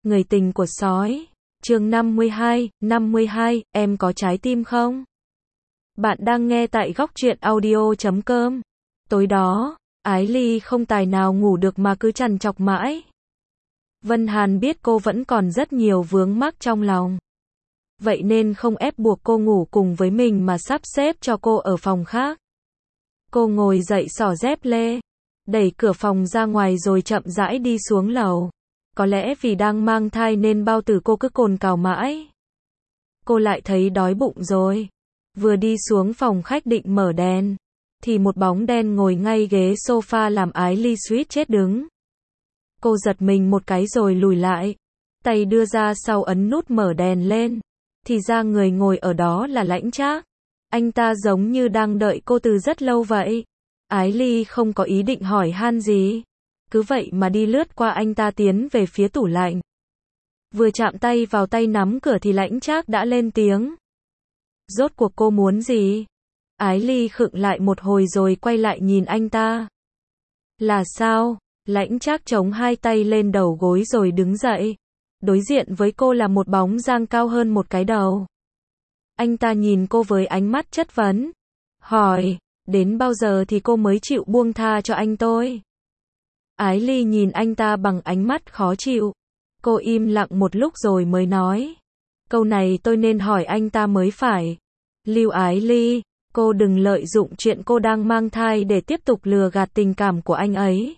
Người tình của sói. Chương 52, em có trái tim không? Bạn đang nghe tại góc truyện audio.com. Tối đó, Ái Ly không tài nào ngủ được mà cứ trằn trọc mãi. Vân Hàn biết cô vẫn còn rất nhiều vướng mắc trong lòng. Vậy nên không ép buộc cô ngủ cùng với mình mà sắp xếp cho cô ở phòng khác. Cô ngồi dậy xỏ dép lê, đẩy cửa phòng ra ngoài rồi chậm rãi đi xuống lầu. Có lẽ vì đang mang thai nên bao tử cô cứ cồn cào mãi. Cô lại thấy đói bụng rồi. Vừa đi xuống phòng khách định mở đèn, thì một bóng đen ngồi ngay ghế sofa làm Ái Ly suýt chết đứng. Cô giật mình một cái rồi lùi lại. Tay đưa ra sau ấn nút mở đèn lên. Thì ra người ngồi ở đó là Lãnh Trác. Anh ta giống như đang đợi cô từ rất lâu vậy. Ái Ly không có ý định hỏi han gì. Cứ vậy mà đi lướt qua anh ta tiến về phía tủ lạnh. Vừa chạm tay vào tay nắm cửa thì Lãnh Trác đã lên tiếng. Rốt cuộc cô muốn gì? Ái Ly khựng lại một hồi rồi quay lại nhìn anh ta. Là sao? Lãnh Trác chống hai tay lên đầu gối rồi đứng dậy. Đối diện với cô là một bóng dáng cao hơn một cái đầu. Anh ta nhìn cô với ánh mắt chất vấn. Hỏi, đến bao giờ thì cô mới chịu buông tha cho anh tôi? Ái Ly nhìn anh ta bằng ánh mắt khó chịu. Cô im lặng một lúc rồi mới nói. Câu này tôi nên hỏi anh ta mới phải. Lưu Ái Ly, cô đừng lợi dụng chuyện cô đang mang thai để tiếp tục lừa gạt tình cảm của anh ấy.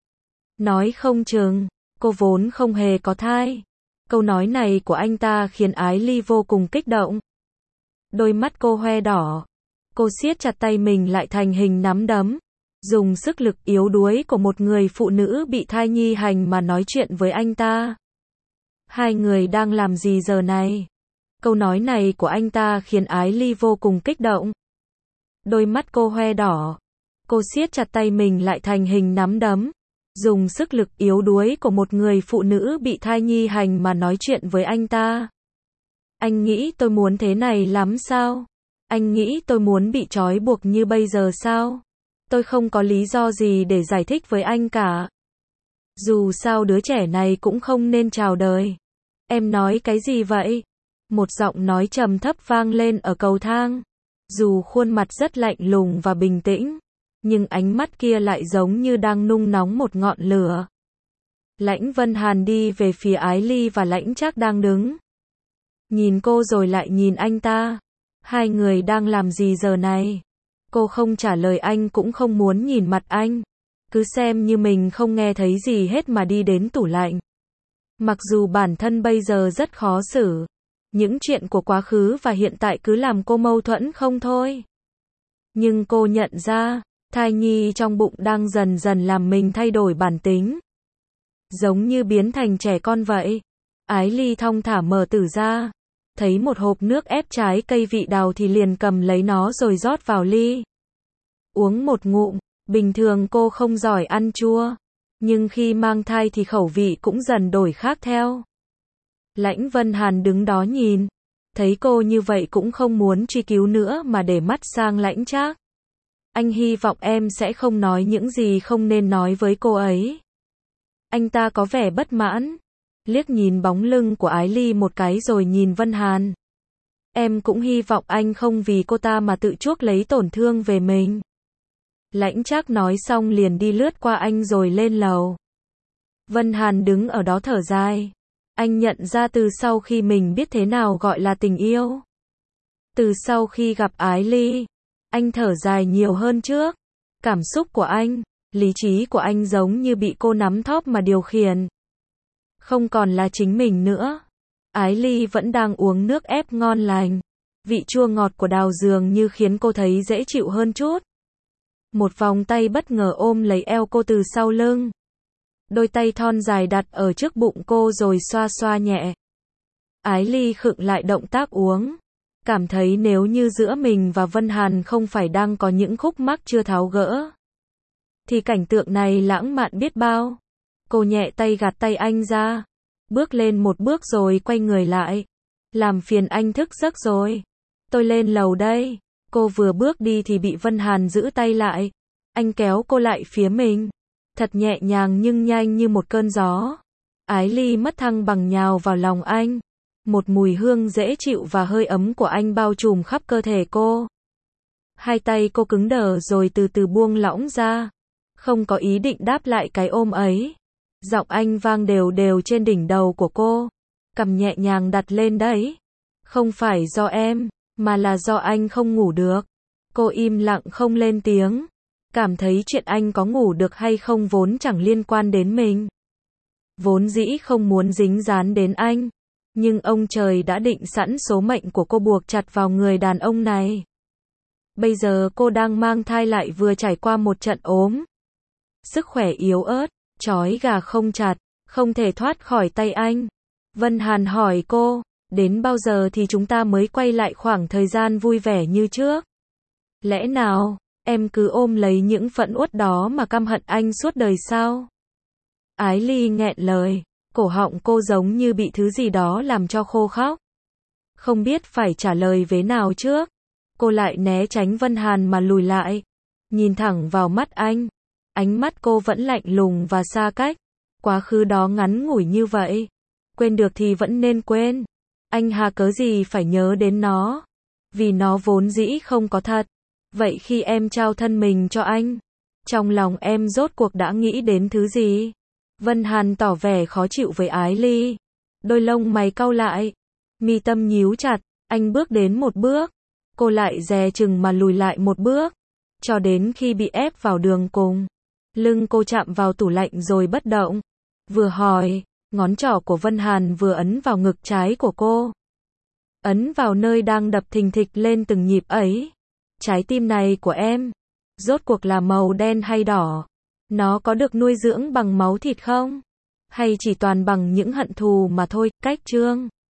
Nói không chừng, cô vốn không hề có thai. Câu nói này của anh ta khiến Ái Ly vô cùng kích động. Đôi mắt cô hoe đỏ. Cô siết chặt tay mình lại thành hình nắm đấm. Dùng sức lực yếu đuối của một người phụ nữ bị thai nhi hành mà nói chuyện với anh ta. Hai người đang làm gì giờ này? Câu nói này của anh ta khiến Ái Ly vô cùng kích động. Đôi mắt cô hoe đỏ. Cô siết chặt tay mình lại thành hình nắm đấm. Dùng sức lực yếu đuối của một người phụ nữ bị thai nhi hành mà nói chuyện với anh ta. Anh nghĩ tôi muốn thế này lắm sao? Anh nghĩ tôi muốn bị trói buộc như bây giờ sao? Tôi không có lý do gì để giải thích với anh cả. Dù sao đứa trẻ này cũng không nên chào đời. Em nói cái gì vậy? Một giọng nói trầm thấp vang lên ở cầu thang. Dù khuôn mặt rất lạnh lùng và bình tĩnh, nhưng ánh mắt kia lại giống như đang nung nóng một ngọn lửa. Lãnh Vân Hàn đi về phía Ái Ly và Lãnh Trác đang đứng. Nhìn cô rồi lại nhìn anh ta. Hai người đang làm gì giờ này? Cô không trả lời anh cũng không muốn nhìn mặt anh. Cứ xem như mình không nghe thấy gì hết mà đi đến tủ lạnh. Mặc dù bản thân bây giờ rất khó xử. Những chuyện của quá khứ và hiện tại cứ làm cô mâu thuẫn không thôi. Nhưng cô nhận ra, thai nhi trong bụng đang dần dần làm mình thay đổi bản tính. Giống như biến thành trẻ con vậy. Ái Ly thong thả mở tủ ra. Thấy một hộp nước ép trái cây vị đào thì liền cầm lấy nó rồi rót vào ly. Uống một ngụm, bình thường cô không giỏi ăn chua. Nhưng khi mang thai thì khẩu vị cũng dần đổi khác theo. Lãnh Vân Hàn đứng đó nhìn. Thấy cô như vậy cũng không muốn truy cứu nữa mà để mắt sang Lãnh Trác. Anh hy vọng em sẽ không nói những gì không nên nói với cô ấy. Anh ta có vẻ bất mãn. Liếc nhìn bóng lưng của Ái Ly một cái rồi nhìn Vân Hàn. Em cũng hy vọng anh không vì cô ta mà tự chuốc lấy tổn thương về mình. Lãnh Trác nói xong liền đi lướt qua anh rồi lên lầu. Vân Hàn đứng ở đó thở dài. Anh nhận ra từ sau khi mình biết thế nào gọi là tình yêu. Từ sau khi gặp Ái Ly, anh thở dài nhiều hơn trước. Cảm xúc của anh, lý trí của anh giống như bị cô nắm thóp mà điều khiển. Không còn là chính mình nữa. Ái Ly vẫn đang uống nước ép ngon lành. Vị chua ngọt của đào dường như khiến cô thấy dễ chịu hơn chút. Một vòng tay bất ngờ ôm lấy eo cô từ sau lưng. Đôi tay thon dài đặt ở trước bụng cô rồi xoa xoa nhẹ. Ái Ly khựng lại động tác uống. Cảm thấy nếu như giữa mình và Vân Hàn không phải đang có những khúc mắc chưa tháo gỡ, thì cảnh tượng này lãng mạn biết bao. Cô nhẹ tay gạt tay anh ra. Bước lên một bước rồi quay người lại. Làm phiền anh thức giấc rồi. Tôi lên lầu đây. Cô vừa bước đi thì bị Vân Hàn giữ tay lại. Anh kéo cô lại phía mình. Thật nhẹ nhàng nhưng nhanh như một cơn gió. Ái Ly mất thăng bằng nhào vào lòng anh. Một mùi hương dễ chịu và hơi ấm của anh bao trùm khắp cơ thể cô. Hai tay cô cứng đờ rồi từ từ buông lỏng ra. Không có ý định đáp lại cái ôm ấy. Giọng anh vang đều đều trên đỉnh đầu của cô. Cằm nhẹ nhàng đặt lên đấy. Không phải do em, mà là do anh không ngủ được. Cô im lặng không lên tiếng. Cảm thấy chuyện anh có ngủ được hay không vốn chẳng liên quan đến mình. Vốn dĩ không muốn dính dán đến anh. Nhưng ông trời đã định sẵn số mệnh của cô buộc chặt vào người đàn ông này. Bây giờ cô đang mang thai lại vừa trải qua một trận ốm. Sức khỏe yếu ớt, trói gà không chặt, không thể thoát khỏi tay anh. Vân Hàn hỏi cô, đến bao giờ thì chúng ta mới quay lại khoảng thời gian vui vẻ như trước? Lẽ nào, em cứ ôm lấy những phẫn uất đó mà căm hận anh suốt đời sao? Ái Ly nghẹn lời, cổ họng cô giống như bị thứ gì đó làm cho khô khóc. Không biết phải trả lời vế nào trước. Cô lại né tránh Vân Hàn mà lùi lại. Nhìn thẳng vào mắt anh. Ánh mắt cô vẫn lạnh lùng và xa cách. Quá khứ đó ngắn ngủi như vậy. Quên được thì vẫn nên quên. Anh hà cớ gì phải nhớ đến nó. Vì nó vốn dĩ không có thật. Vậy khi em trao thân mình cho anh, trong lòng em rốt cuộc đã nghĩ đến thứ gì? Vân Hàn tỏ vẻ khó chịu với Ái Ly. Đôi lông mày cau lại. Mi tâm nhíu chặt. Anh bước đến một bước. Cô lại dè chừng mà lùi lại một bước. Cho đến khi bị ép vào đường cùng. Lưng cô chạm vào tủ lạnh rồi bất động. Vừa hỏi, ngón trỏ của Vân Hàn vừa ấn vào ngực trái của cô. Ấn vào nơi đang đập thình thịch lên từng nhịp ấy. Trái tim này của em, rốt cuộc là màu đen hay đỏ? Nó có được nuôi dưỡng bằng máu thịt không? Hay chỉ toàn bằng những hận thù mà thôi? Cách chương